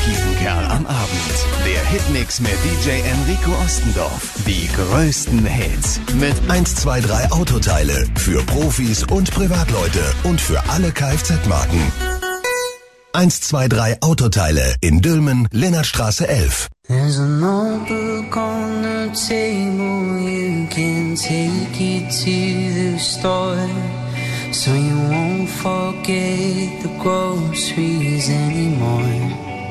Kiesenkerl am Abend. Der Hitmix mit DJ Enrico Ostendorf. Die größten Hits mit 123 Autoteile für Profis und Privatleute und für alle Kfz-Marken. 123 Autoteile in Dülmen, Lennartstraße 11. There's a notebook on the table, you can take it to the store, so you won't forget the groceries anymore.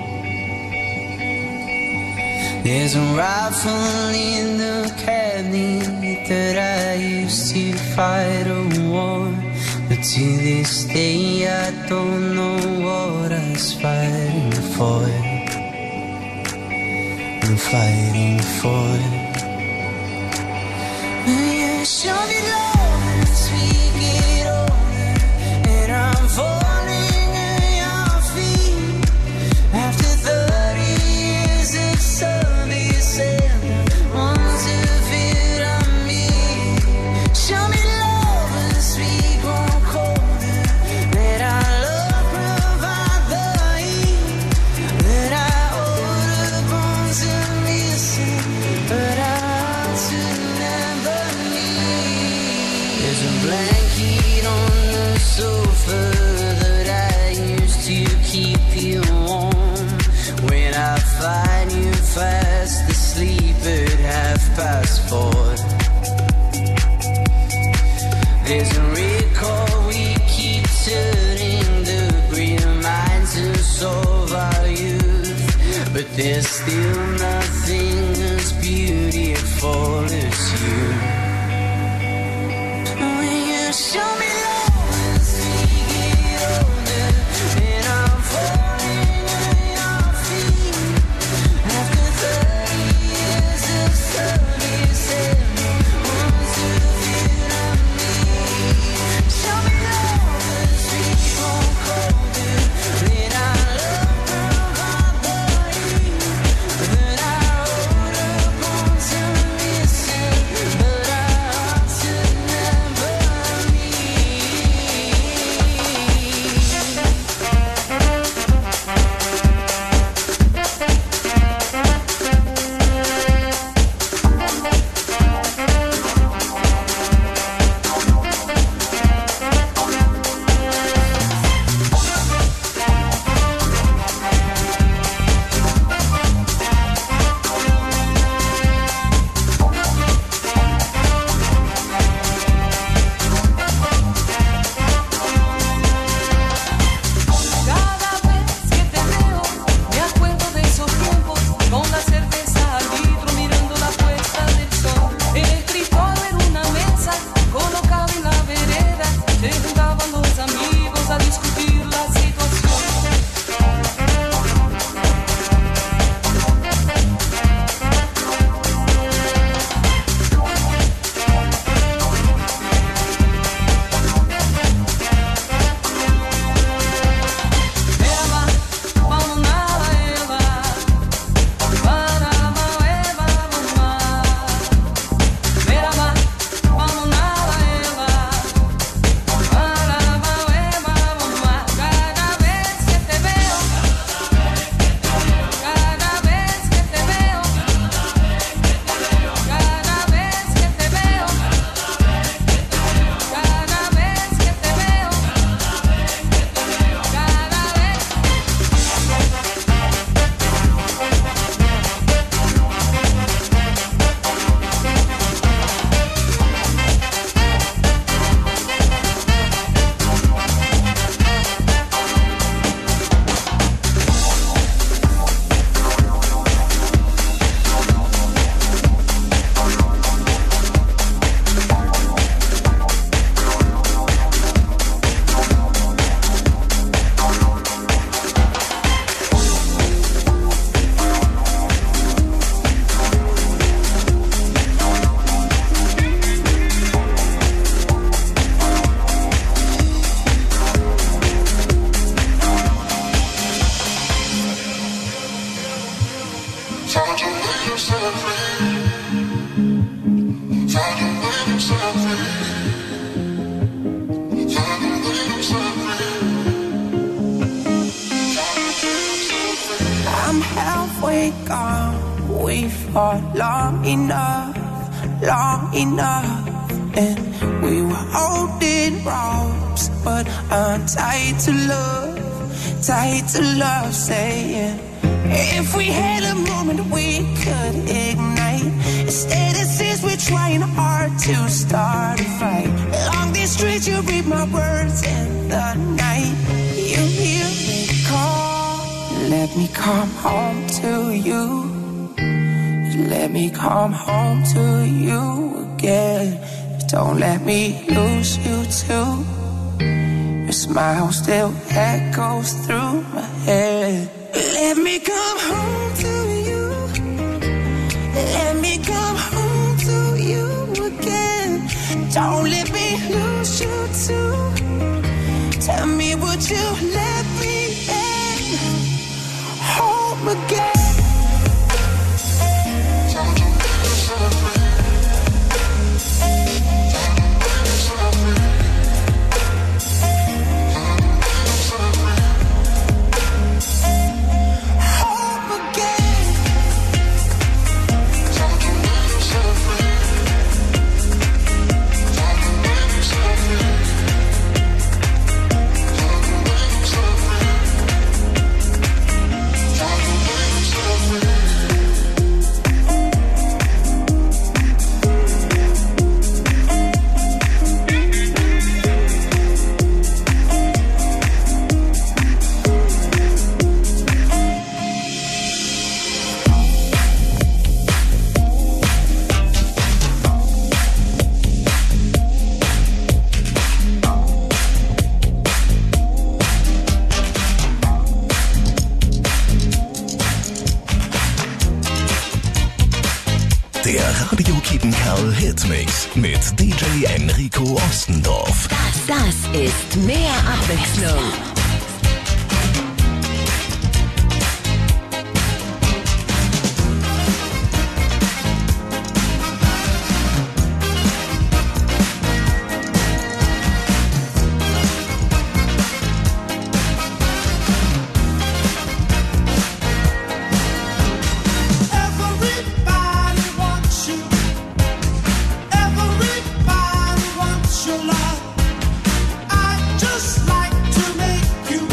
There's a rifle in the cabinet that I used to fight a war, but to this day I don't know what I was fighting for. I'm fighting for. You show me love as we get older, and I'm falling at your feet. After 30 years of service and months of it on me. Show me love as we grow colder, that our love provide the heat, that I hold the bones of missing, but our hearts will never meet. There's a blanket on the sofa that I used to keep you warm. When I find you fast asleep at 4:30. There's a record we keep turning, the reminds us of our youth, but there's still nothing as beautiful as you. When you show me love as we get older, and I'm falling at your feet. After 30 years of service and months of it on me. Show me love as we grow colder, that our love provide the heat, that our older bonds are missing, but our hearts will never meet. Cada vez que te veo, me acuerdo de esos tiempos, con la cerveza al litro, mirando la puesta del sol. El escritorio en una mesa, colocado en la vereda, se juntaban los amigos a discutir la situación. Eva, vamos nada, Eva. Para mal, Eva, vamos mal. Eva, vamos nada, Eva. Para mal, Eva, vamos mal. Cada vez que te veo, cada vez que te veo, cada vez que te veo, cada vez que te veo, cada vez. I'm I'm halfway gone. We fought long enough, and we were holding ropes, but I'm tied to love, saying if we had a moment we could ignite. Instead it seems we're trying hard to start a fight. Along these streets you read my words in the night. You hear me call, let me come home to you. Let me come home to you again. Don't let me lose you too. Your smile still echoes through my head. Let me come home to you. Let me come home to you again. Don't let me lose you too. Tell me, would you let me in home again? Hitmix mit DJ Enrico Ostendorf. Das ist mehr Abwechslung. Just like to make you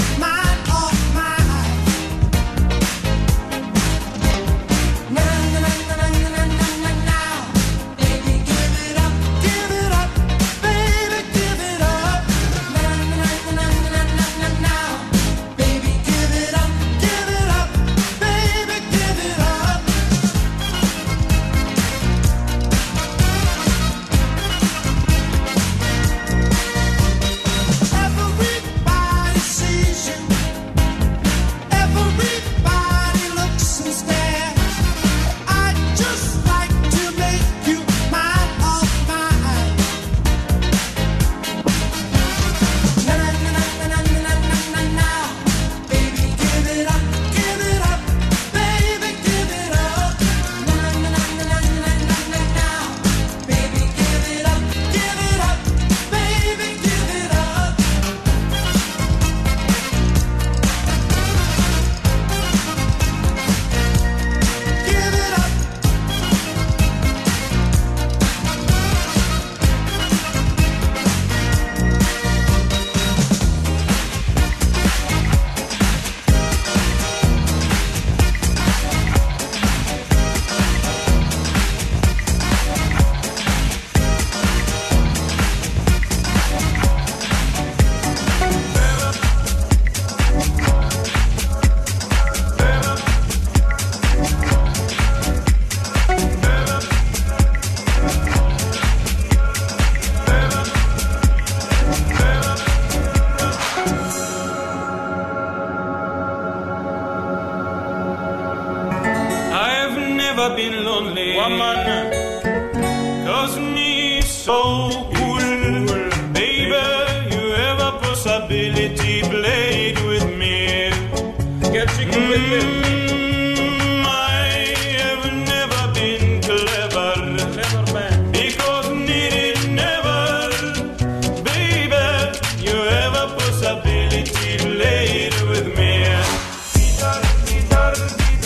never been lonely. Woman, cause me so cool. Baby, you have a possibility, played with me. Get chicken with me. I have never been clever. Never been. Because needed never. Baby, you have a possibility, played with me. Guitar, guitar, guitar.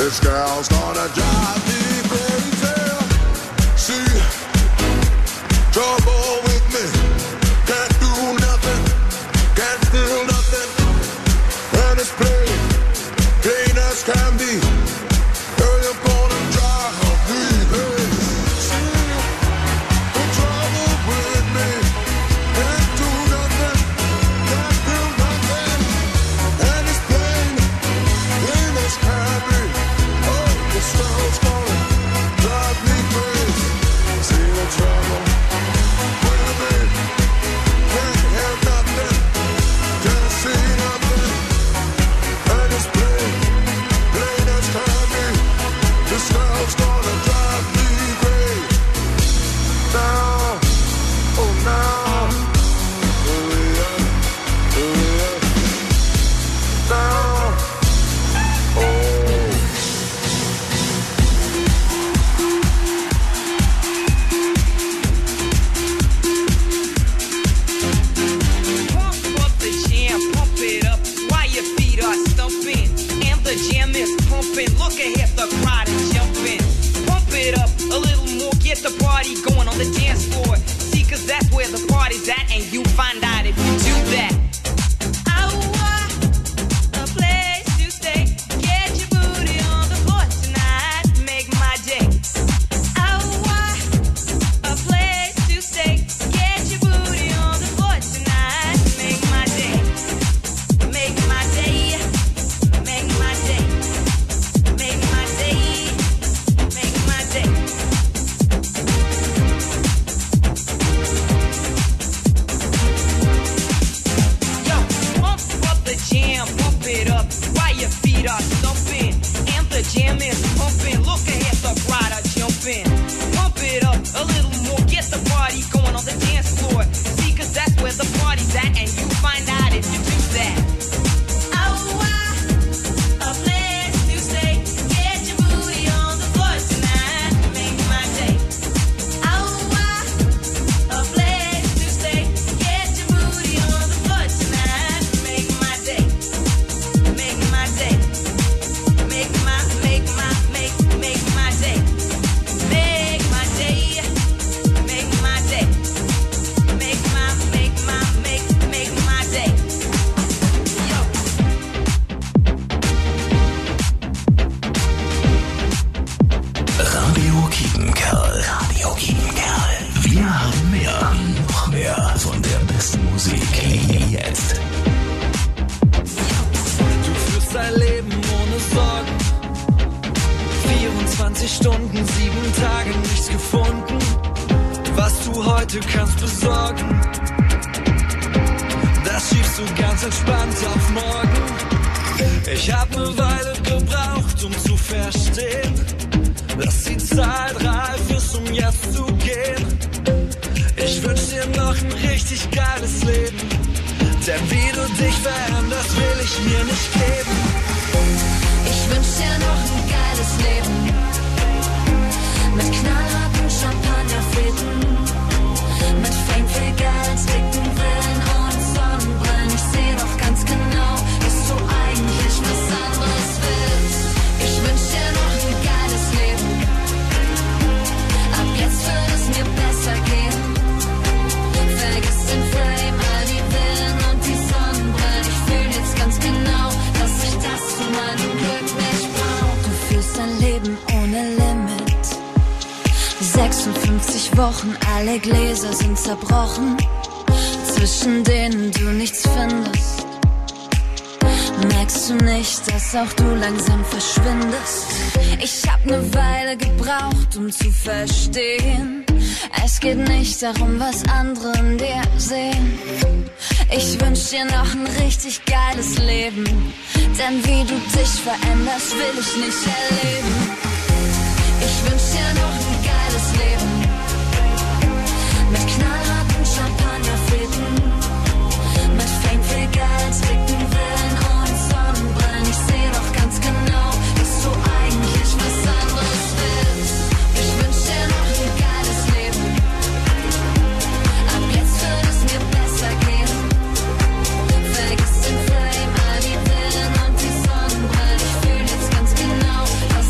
This girl's gonna drive me crazy. See, trouble with me. Can't do nothing, can't feel nothing. And it's plain, plain as can be. Girl, you're gonna drive me crazy. See, the trouble with me. Can't do nothing, can't feel nothing. And it's plain, plain as can be. Oh, this girl's gonna drive me crazy. See the trouble with me. Can't hear nothing, can't see nothing. And it's plain, plain as can be. This girl's gonna drive me crazy. Now, oh now, oh yeah, now, oh. Pump up the jam, pump it up while your feet are stumping. And the jam is pumping. Look ahead, the crowd is jumping. Pump it up a little more, get the party going on the dance floor. See, cause that's where the party's at, and you find out if you do that. I want a place to stay. Get your booty on the floor tonight. Make my day. I want a place to stay. Get your booty on the floor tonight. Make my day. Make my day. Make my day. Make my day. Make my day. Yo, pump up the jam, pump it up while your feet are stumping. And the jam is pumping. Look ahead, the crowd are jumping. Pump it up a little more, get the party going on the dance floor. See, cause that's where the party's at, and you find out if you do that. I want a place to stay. Get your booty on the floor tonight. Make my day. I want a place to stay. Get your booty on the floor tonight. Make my day. Make my day. Make my day. Make my day. Make my day. Make my day. Make my day. Yo. Radio Kietenkerl. Radio Kietenkerl. Wir haben mehr. Noch mehr von der besten Musik. Jetzt. Du führst dein Leben ohne Sorgen. 24 Stunden, 7 Tage, nichts gefunden. Was du heute kannst besorgen, das schiebst du ganz entspannt auf morgen. Ich hab ne Weile gebraucht, um zu verstehen, dass die Zeit reif ist, um jetzt zu gehen. Ich wünsch dir noch ein richtig geiles Leben, denn wie du dich veränderst, will ich mir nicht geben. Ich wünsch dir noch ein geiles Leben mit knallharten Champagnerfäden, mit Fame für Geld, dicken Brillen und Sonnenbrillen. Ich seh doch ganz genau, dass du eigentlich was anderes willst. Ich wünsch dir noch ein geiles Leben. Ab jetzt wird es mir besser gehen. Vergiss den Fame, all die Villen und die Sonnenbrillen. Ich fühl jetzt ganz genau, dass ich das zu meinem Glück nicht brauch. Du führst dein Leben ohne Limit. 56 Wochen, alle Gläser sind zerbrochen, zwischen denen du nichts findest. Merkst du nicht, dass auch du langsam verschwindest? Ich hab ne Weile gebraucht, um zu verstehen, es geht nicht darum, was andere in dir sehen. Ich wünsch dir noch ein richtig geiles Leben, denn wie du dich veränderst, will ich nicht erleben. Ich wünsch dir noch ein geiles Leben mit knallharten Champagnerfäden, mit Fame für Geld, dicken Villen und Sonnenbrillen. Ich seh doch ganz genau, dass du eigentlich was anderes willst. Ich wünsch dir noch ein geiles Leben. Ab jetzt wird es mir besser gehen. Vergiss den Fame, all die Villen und die Sonnenbrillen. Ich fühl jetzt ganz genau, dass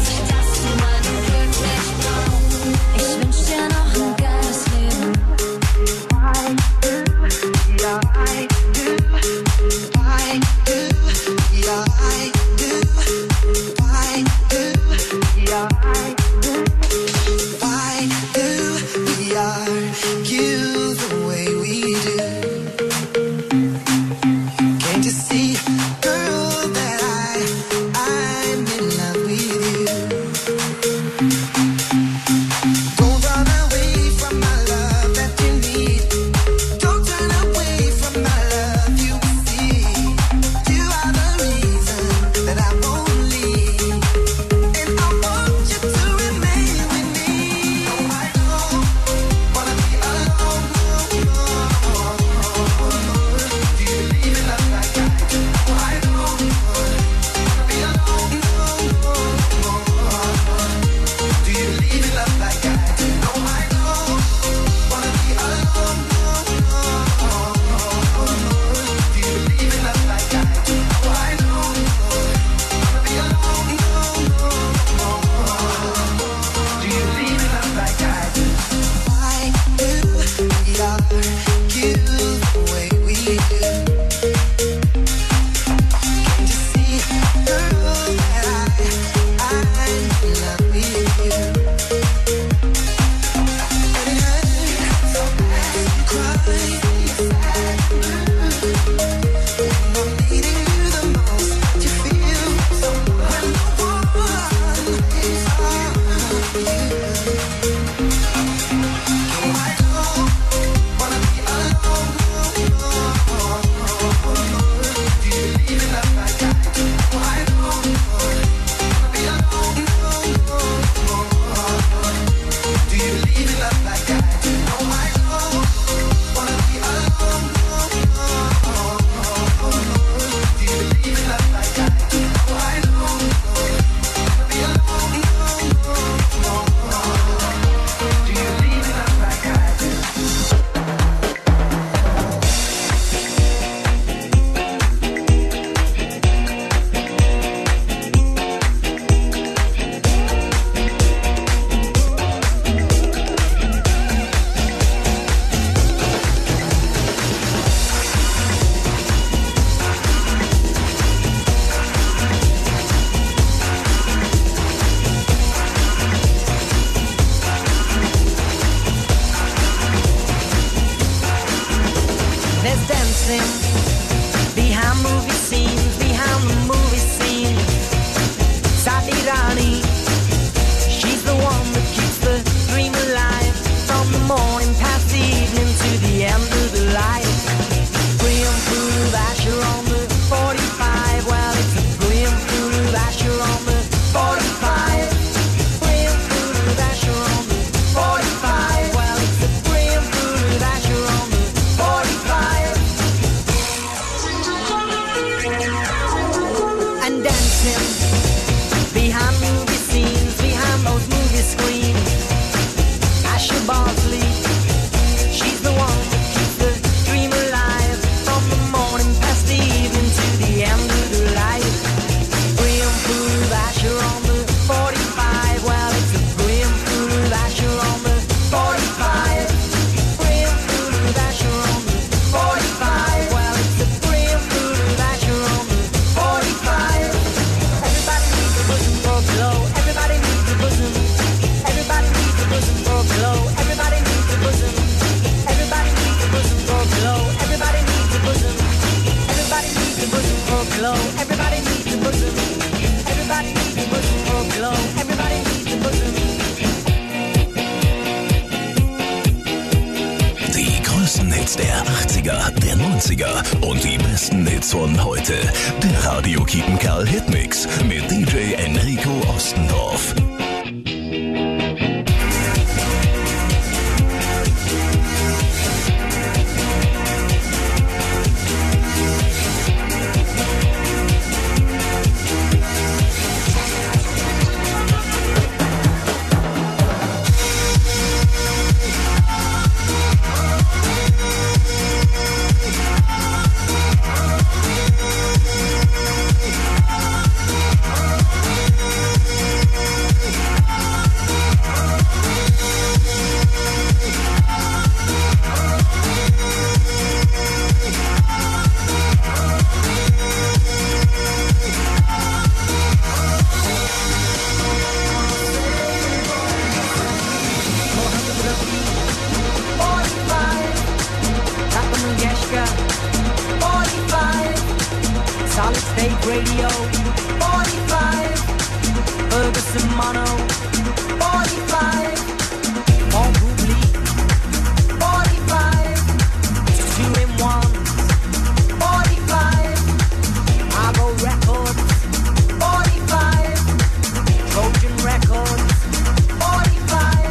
Hits der 80er, der 90er und die besten Hits von heute. Der Radio Kiepenkerl Hitmix mit DJ Enrico Ostendorf. radio. 45, Ferguson mono. 45, Mon Public. 45, 2-in-1s. 45, Argo Records. 45, Trojan Records. 45.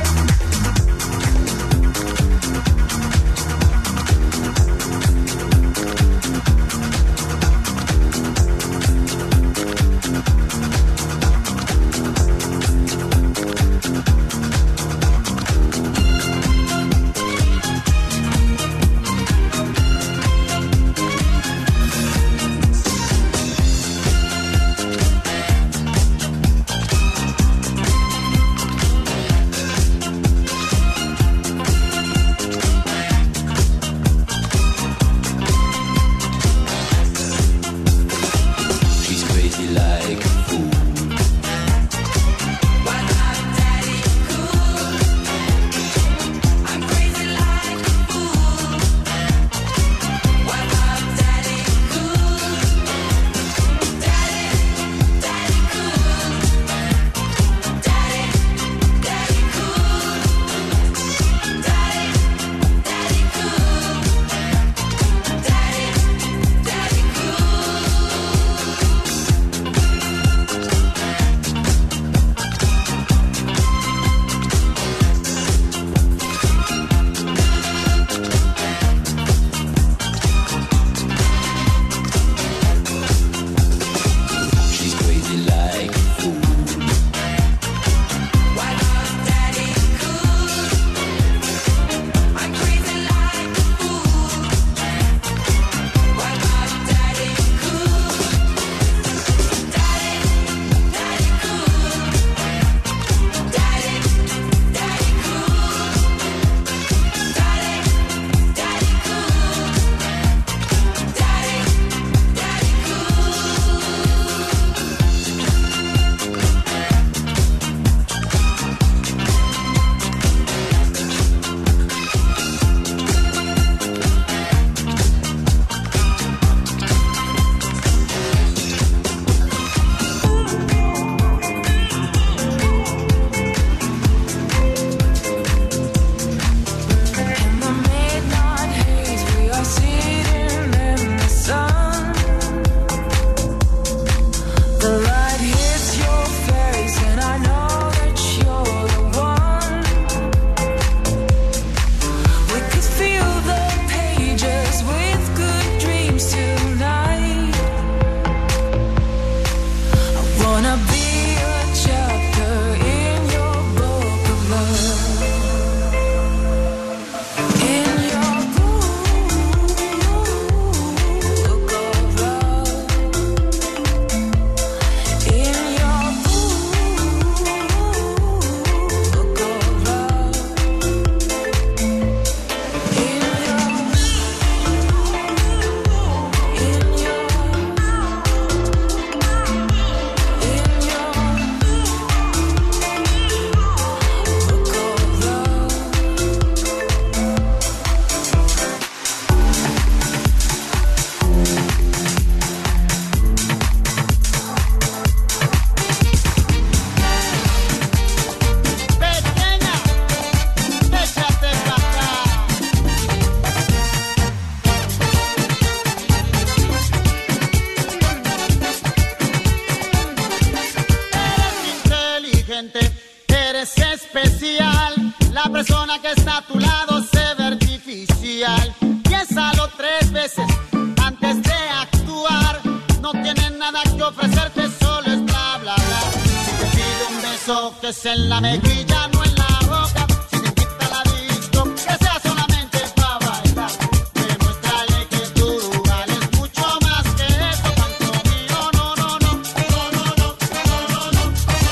persona que está a tu lado se ve artificial. Piénsalo 3 veces antes de actuar. No tienen nada que ofrecerte, solo es bla bla bla. Si te pide un beso que es en la mejilla, no en la boca. Si te invita a la disco, que sea solamente para bailar. Demuéstrale que tú vales mucho más que eso. Tanto mío, no, no, no, no, no, no, no, no, no, no,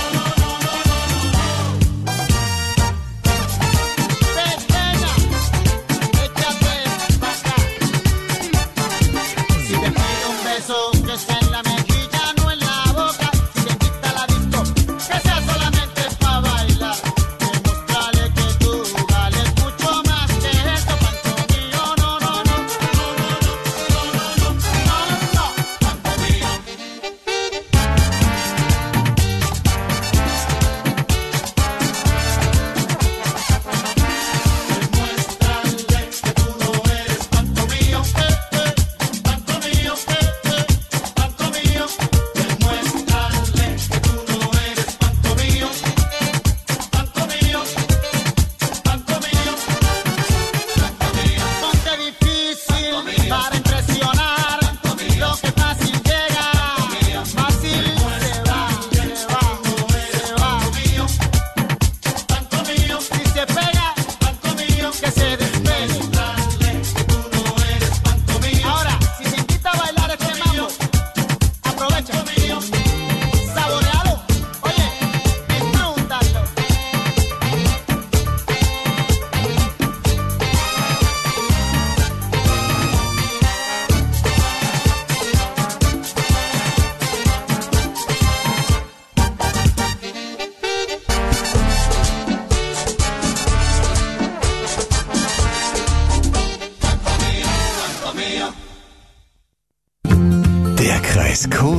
Pequeña, échate pa' acá. Si te pide un beso que sea en la mejilla, no en la boca. Si te invita a la disco, que sea solamente para bailar.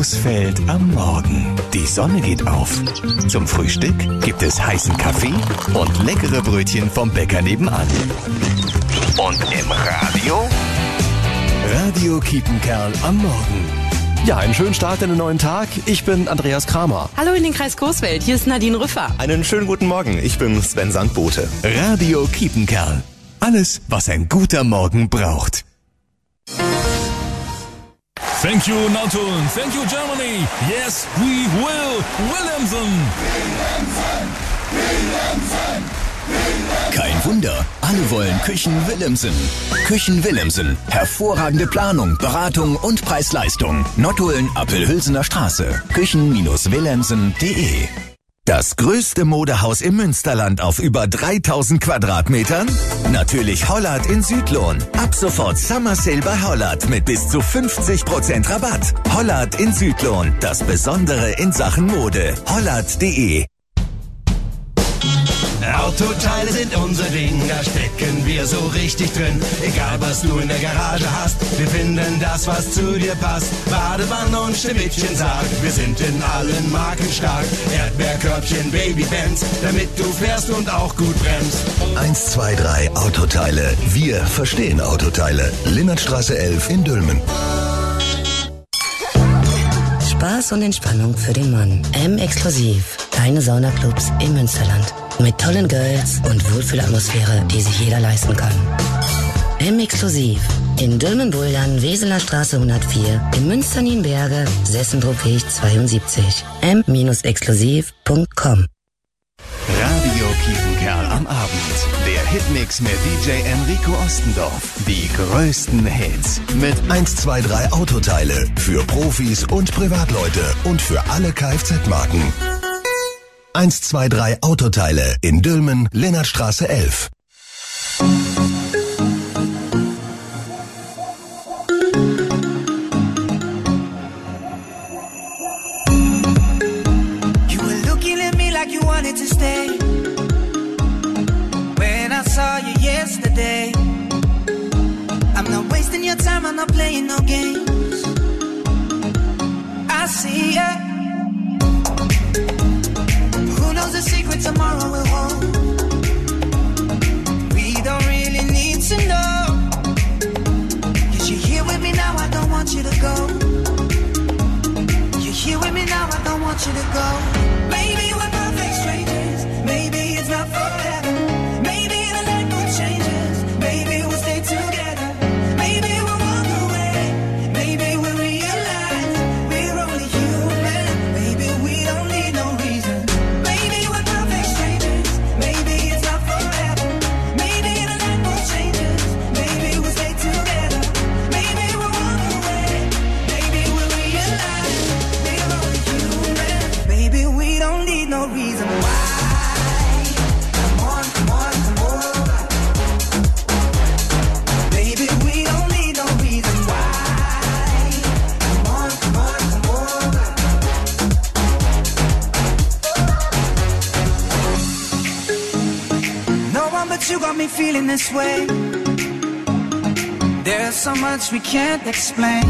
Coesfeld am Morgen. Die Sonne geht auf. Zum Frühstück gibt es heißen Kaffee und leckere Brötchen vom Bäcker nebenan. Und im Radio? Radio Kiepenkerl am Morgen. Ja, einen schönen Start in den neuen Tag. Ich bin Andreas Kramer. Hallo in den Kreis Coesfeld, hier ist Nadine Rüffer. Einen schönen guten Morgen, ich bin Sven Sandbote. Radio Kiepenkerl. Alles, was ein guter Morgen braucht. Thank you, Nordhorn. Thank you, Germany. Yes, we will. Williamson. Kein Wunder, alle wollen Küchen Willemsen. Küchen Willemsen. Hervorragende Planung, Beratung und Preis-Leistung. Nottuln, Appelhülsener Straße. Küchen-willemsen.de. Das größte Modehaus im Münsterland auf über 3000 Quadratmetern? Natürlich Hollard in Südlohn. Ab sofort Summer Sale bei Hollard mit bis zu 50% Rabatt. Hollard in Südlohn. Das Besondere in Sachen Mode. Hollard.de. Autoteile sind unser Ding, da stecken wir so richtig drin. Egal was du in der Garage hast, wir finden das, was zu dir passt. Badewanne und Schneewittchen sagt, wir sind in allen Marken stark. Erdbeerkörbchen, Babybands, damit du fährst und auch gut bremst. 123 Autoteile. Wir verstehen Autoteile. Linnertstraße 11 in Dülmen. Spaß und Entspannung für den Mann. M-Exklusiv. Deine Saunaclubs im Münsterland. Mit tollen Girls und Wohlfühlatmosphäre, die sich jeder leisten kann. M-Exklusiv. In Dülmen-Buldern, Weseler Straße 104, in Münster-Nienberge, Sessendruckweg 72. m-exklusiv.com. Radio Kiepenkerl am Abend. Der Hitmix mit DJ Enrico Ostendorf. Die größten Hits. Mit 123 Autoteile. Für Profis und Privatleute. Und für alle Kfz-Marken. 123 Autoteile in Dülmen, Linnertstraße 11. You were looking at me like you wanted to stay. When I saw you yesterday, I'm not wasting your time, I'm not playing no games. I see ya. Who knows the secret tomorrow will hold? We don't really need to know. 'Cause you're here with me now, I don't want you to go. You're here with me now, I don't want you to go. Maybe we're perfect strangers. Maybe it's not forever. Maybe the night will change us. Maybe we'll stay together. Maybe we'll walk away. Maybe we'll realize we're only human. Maybe we don't need no reason. Maybe we're perfect strangers. Maybe it's not forever. Maybe the night will change us. Maybe we'll stay together. Maybe we'll walk away. Maybe we'll realize we're only human. Maybe we don't need no reason why. Come on, come on, come over. Baby, we don't need no reason why. Come on, come on, come over. No one but you got me feeling this way. There's so much we can't explain.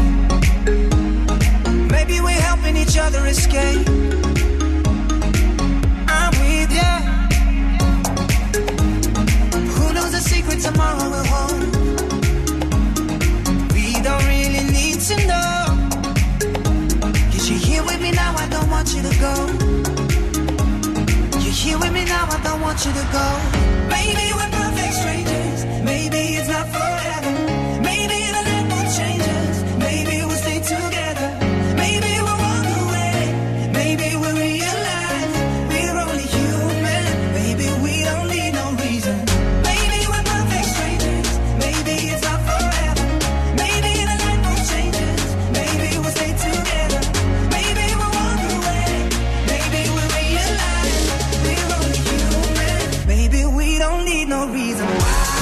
Maybe we're helping each other escape. I'm with ya. Who knows the secret tomorrow will hold? We don't really need to know. 'Cause you're here with me now, I don't want you to go. You're here with me now, I don't want you to go. Maybe we're perfect strangers. Maybe it's not forever. Maybe the night will change us. Maybe we'll stay together. Maybe we'll walk away. Maybe we'll realize we're only human. Maybe we don't need no reason. Maybe we're perfect strangers. Maybe it's not forever. Maybe the night will change us. Maybe we'll stay together. Maybe we'll walk away. Maybe we'll realize we're only human. Maybe we don't need no reason why.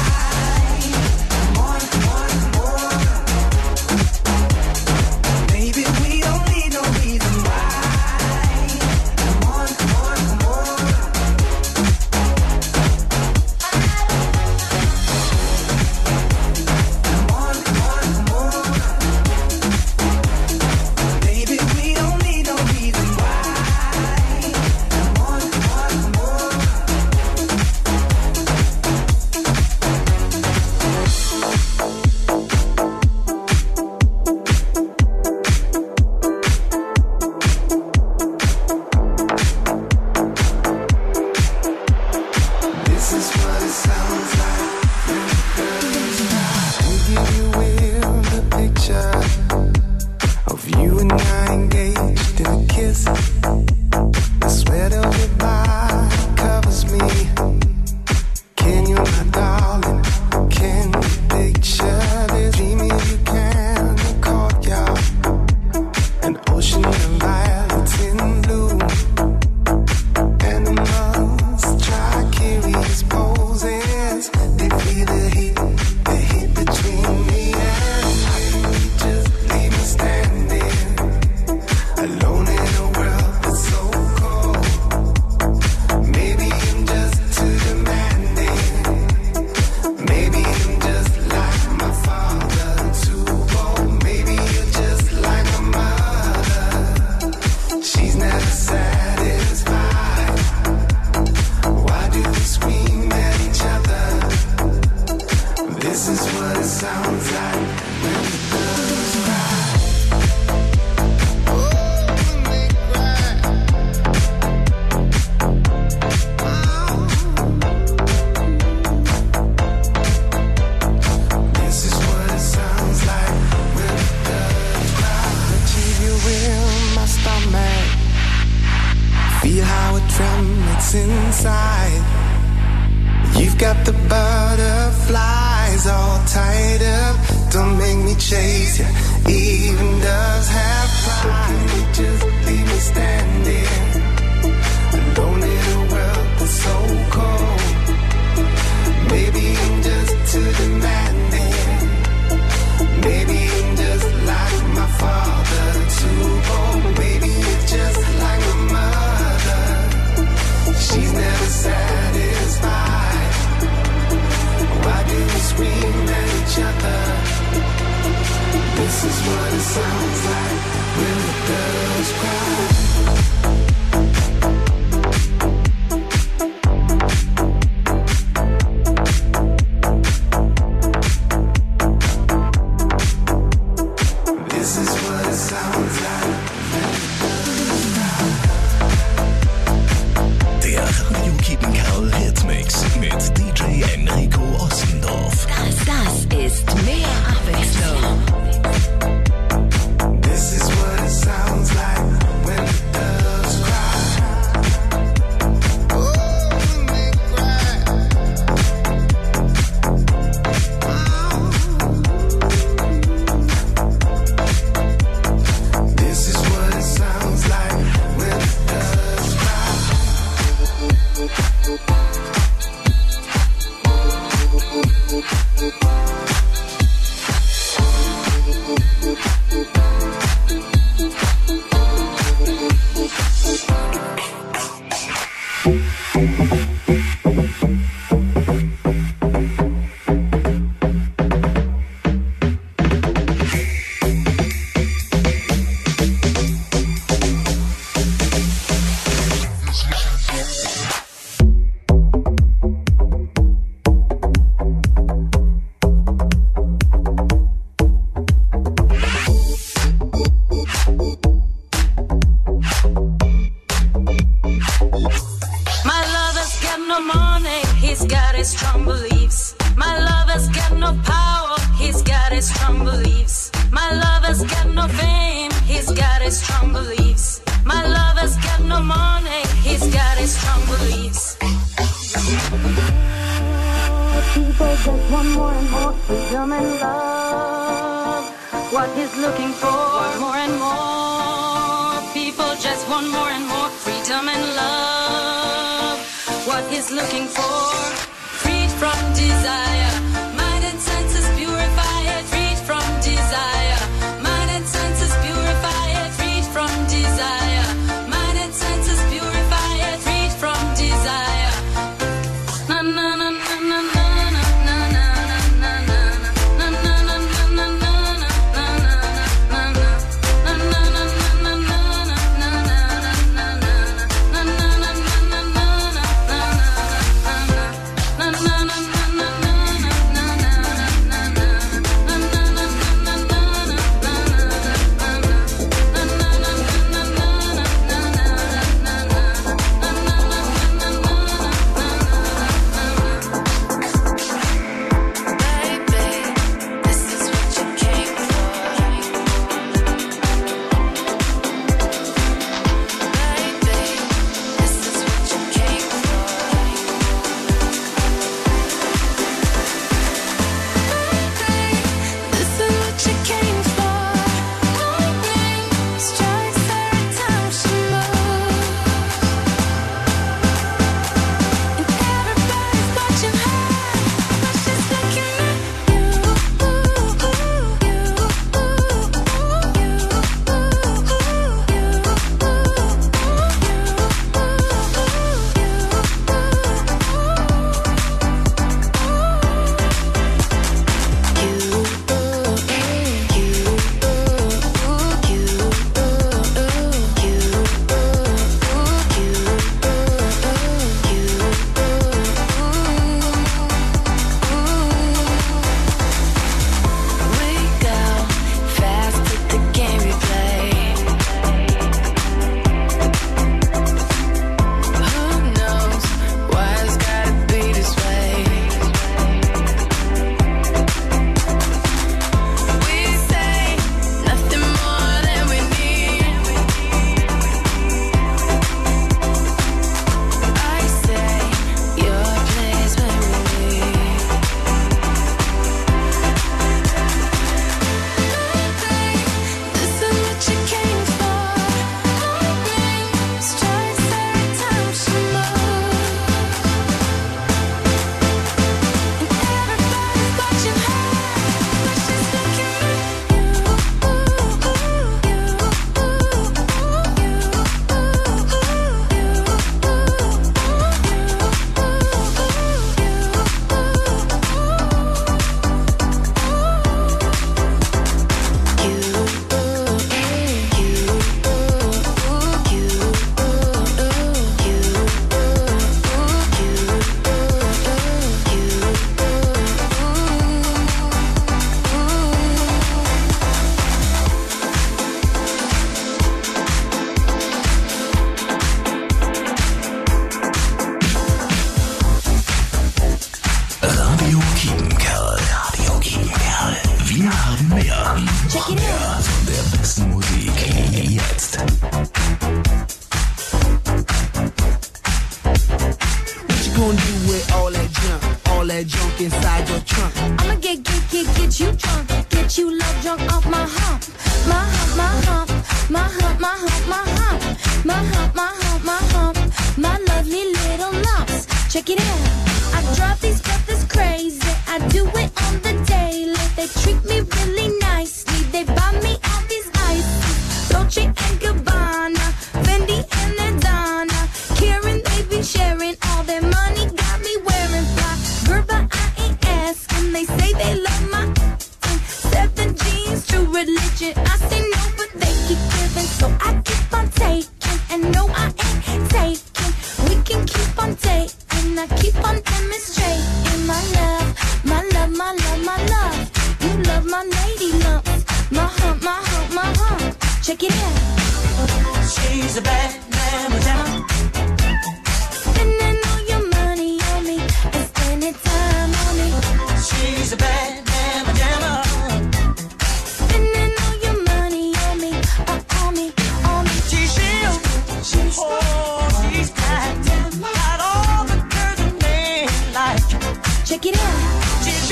inside. You've got the butterflies all tied up. Don't make me chase you, even does have pride. Can you just leave me standing alone in a world that's so cold? Maybe I'm just too demanding. Maybe I'm just like my father, too bold. Maybe you're just like my mother. She's never satisfied. Why do we scream at each other? This is what it sounds like when the girls cry. This is what it sounds like. Der Radio Kiepen Kerl Hitmix mit DJ Enrico Ostendorf. Das ist mehr Abwechslung. This is what it sounds like when the doves cry. Oh, they cry. This is what it sounds like when the doves cry. My lover's got no money, he's got his strong beliefs. My lover's got no power, he's got his strong beliefs. My lover's got no fame, he's got his strong beliefs. My lover's got no money, he's got his strong beliefs. People just want more and more freedom and love. What he's looking for, more and more. People just want more and more freedom and love. What he's looking for, freed from desire. Mind and senses purified, freed from desire. Mind and senses purified, freed from desire. Mind and senses purified, freed from desire. Na na na na na na na na na na na na na na na na na na. Check it out. Von der besten Musik jetzt. What you gonna do with all that junk inside your trunk? I'ma get you drunk, get you love drunk off my hump, my hump, my hump, my hump, my hump, my hump, my hump, my hump, my hump, my lovely little lumps. Check it out. I drive these brothers crazy. I do it on the daily. They treat me really nicely. They buy me all these ices, Dolce and Gabbana, Fendi and Adana. Karen, they be sharing all their money. Got me wearing fly. Girl, but I ain't asking. They say they love my 7 jeans, true religion. I say no, but they keep giving, so I keep on taking. And no, I ain't taking. We can keep on taking. I keep on demonstrating my love, my love, my love, my love. You love my lady lumps, my hump, my hump, my hump. Check it out. She's a bad man, Spending all your money on me and spending time on me. she's a bad man, Spending all your money on me, on me, on me. She's bad, got all the girls a man like. Check it out. She's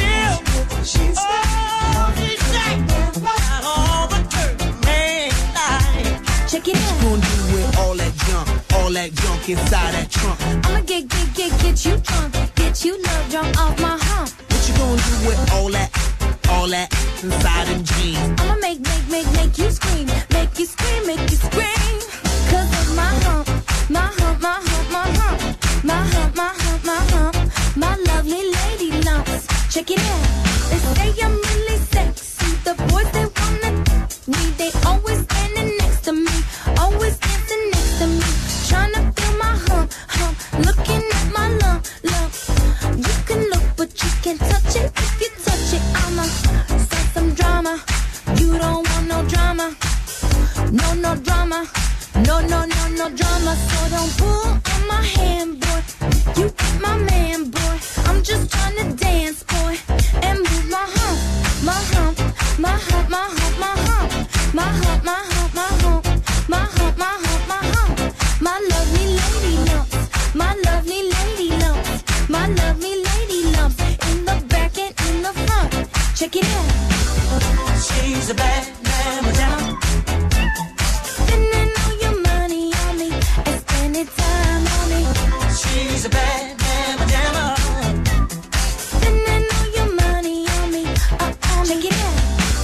got all the girls a man like. Check it What out. you gonna do with all that junk inside that trunk? I'ma get you drunk, get you love drunk off my hump. What you gonna do with all that inside them jeans? I'ma make you scream, make you scream, make you scream. Cause of my hump, my hump, my hump, my hump, my hump, my hump, my hump, my lovely lady lumps. Check it out. They say I'm really sexy. The boys they wanna me, they always standing next to me, always dancing next to me, tryna feel my hump, hump, looking at my lump, lump. You can look, but you can't touch it. If you touch it, I'ma start some drama. You don't want no drama, no drama, no drama. So don't pull on my hand, boy. You ain't my man, boy. I'm just tryna dance, boy, and move my hump, my hump, my hump, my hump, my hump, my hump, my hump, my hump, my hump, my hump, my hump. My lovely lady lumps, my lovely lady lumps, my lovely lady lumps. In the back and in the front. Check it out. She's a bad man, Spending all your money on me and spending time on me. she's a bad man, Spending all your money on me, on me. Check it out.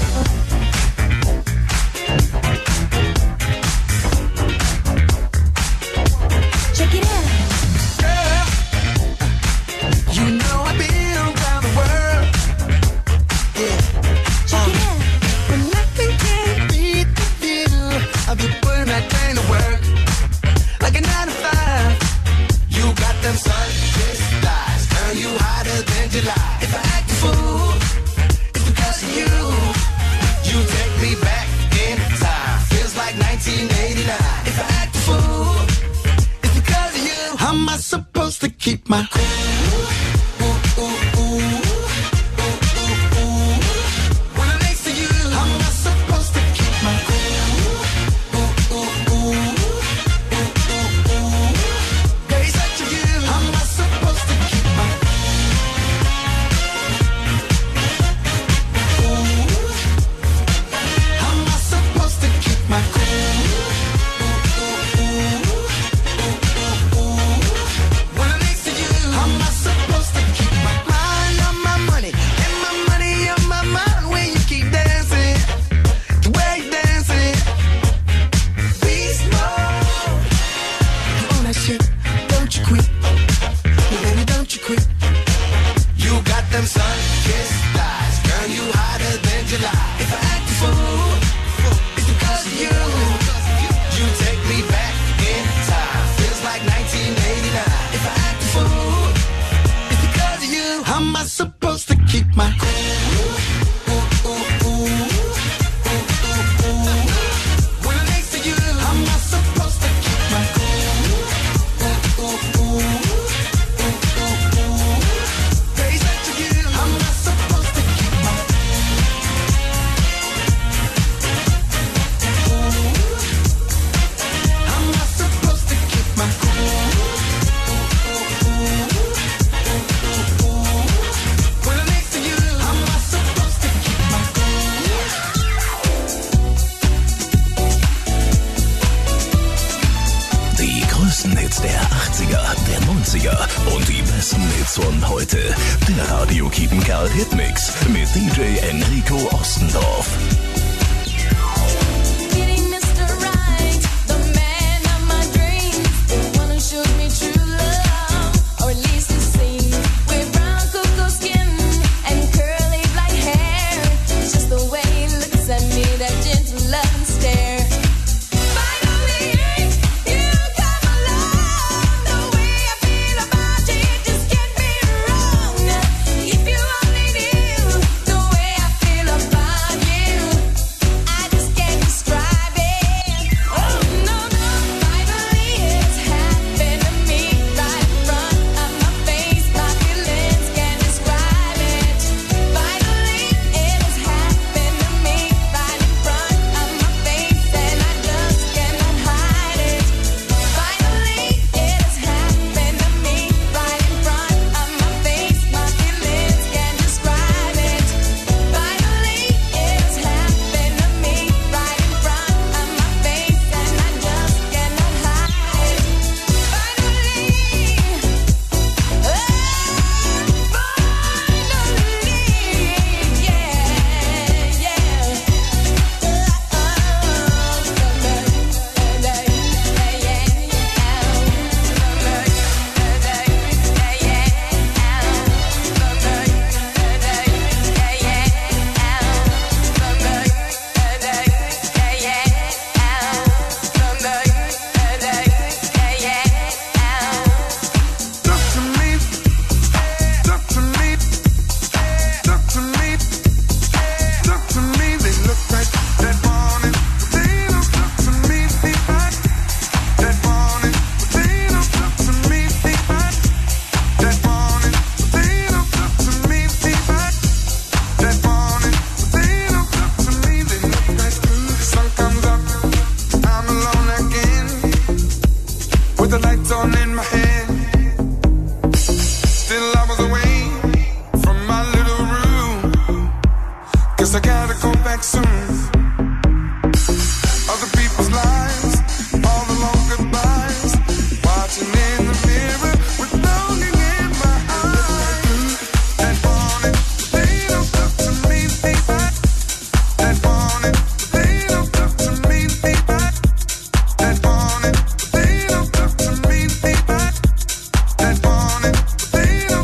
Check it out. You know I've been around the world. Yeah. Check it out. But nothing can beat the feel of you putting that thing to work. Like a 9 to 5. You got them sun-kissed thighs. Girl, you hotter than July. If I act a fool, it's because of you. You take me back in time. Feels like 1989. If I act a fool, it's because of you. How am I supposed to keep my cool? When I'm next to you, how am I supposed to keep my cool? There's such a you. How am I supposed to keep my cool? How am I supposed to keep my cool? When I'm next to you, how am I supposed to keep my mind on my money and my money on my mind when you keep dancing the way you dancing? Beast mode, you on that shit, don't you quit, no baby, don't you quit. You got them sun-kissed thighs, girl, you hotter than July. If I act a fool, it's because of you. You take me back in time, feels like 1989. If I act a fool, it's because of you. How am I supposed to keep my cool? When I'm next to you, how am I supposed to keep my cool? There's such a you. How am I supposed to keep my 90er und die besten Hits von heute. Der Radio Kiepenkerl Hitmix mit DJ Enrico Ostendorf.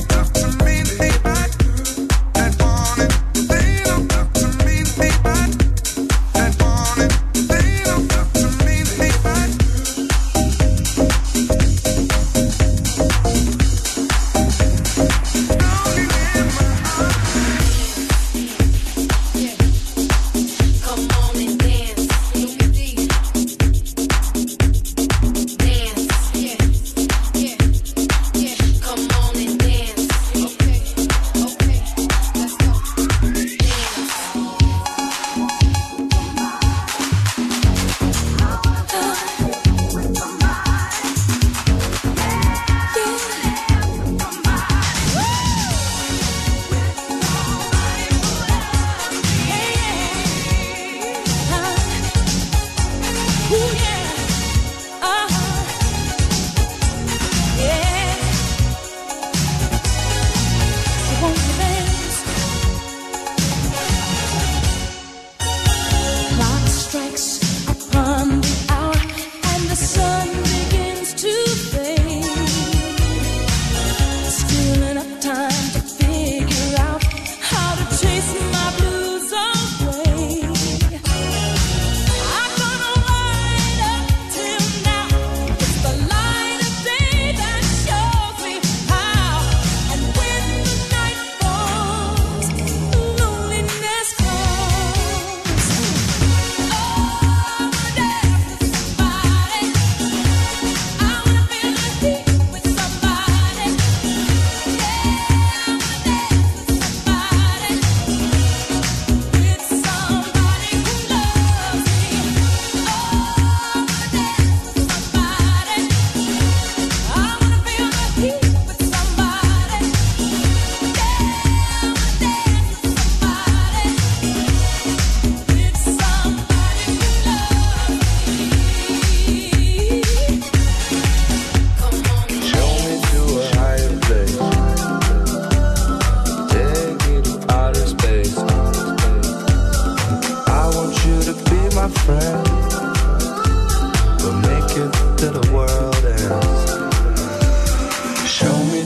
Back.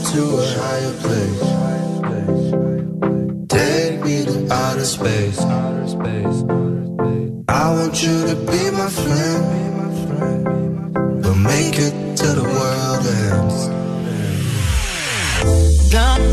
to a higher place. Take me to outer space. I want you to be my friend. We'll make it till the world ends. Dame